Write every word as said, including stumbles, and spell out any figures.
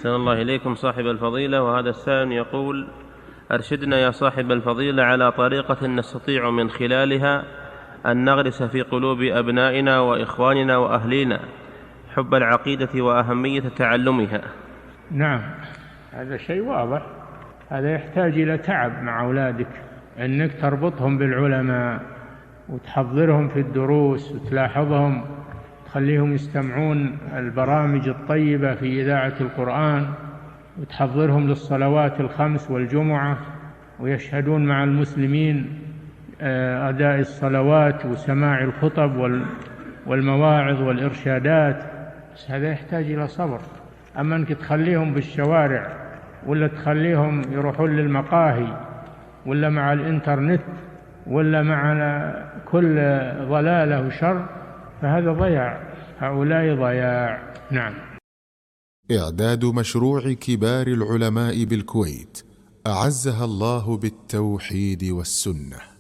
أحسن الله إليكم صاحب الفضيلة. وهذا السائل يقول: أرشدنا يا صاحب الفضيلة على طريقة نستطيع من خلالها أن نغرس في قلوب أبنائنا وإخواننا وأهلينا حب العقيدة وأهمية تعلمها. نعم، هذا شيء واضح. هذا يحتاج إلى تعب مع أولادك، أنك تربطهم بالعلماء وتحضرهم في الدروس وتلاحظهم، تخليهم يستمعون البرامج الطيبة في إذاعة القرآن، وتحضرهم للصلوات الخمس والجمعة، ويشهدون مع المسلمين أداء الصلوات وسماع الخطب والمواعظ والإرشادات. بس هذا يحتاج إلى صبر. أما أنك تخليهم بالشوارع، ولا تخليهم يروحون للمقاهي، ولا مع الإنترنت، ولا مع كل ضلالة وشر، فهذا ضياع، هؤلاء ضياع. نعم. إعداد مشروع كبار العلماء بالكويت أعزها الله بالتوحيد والسنة.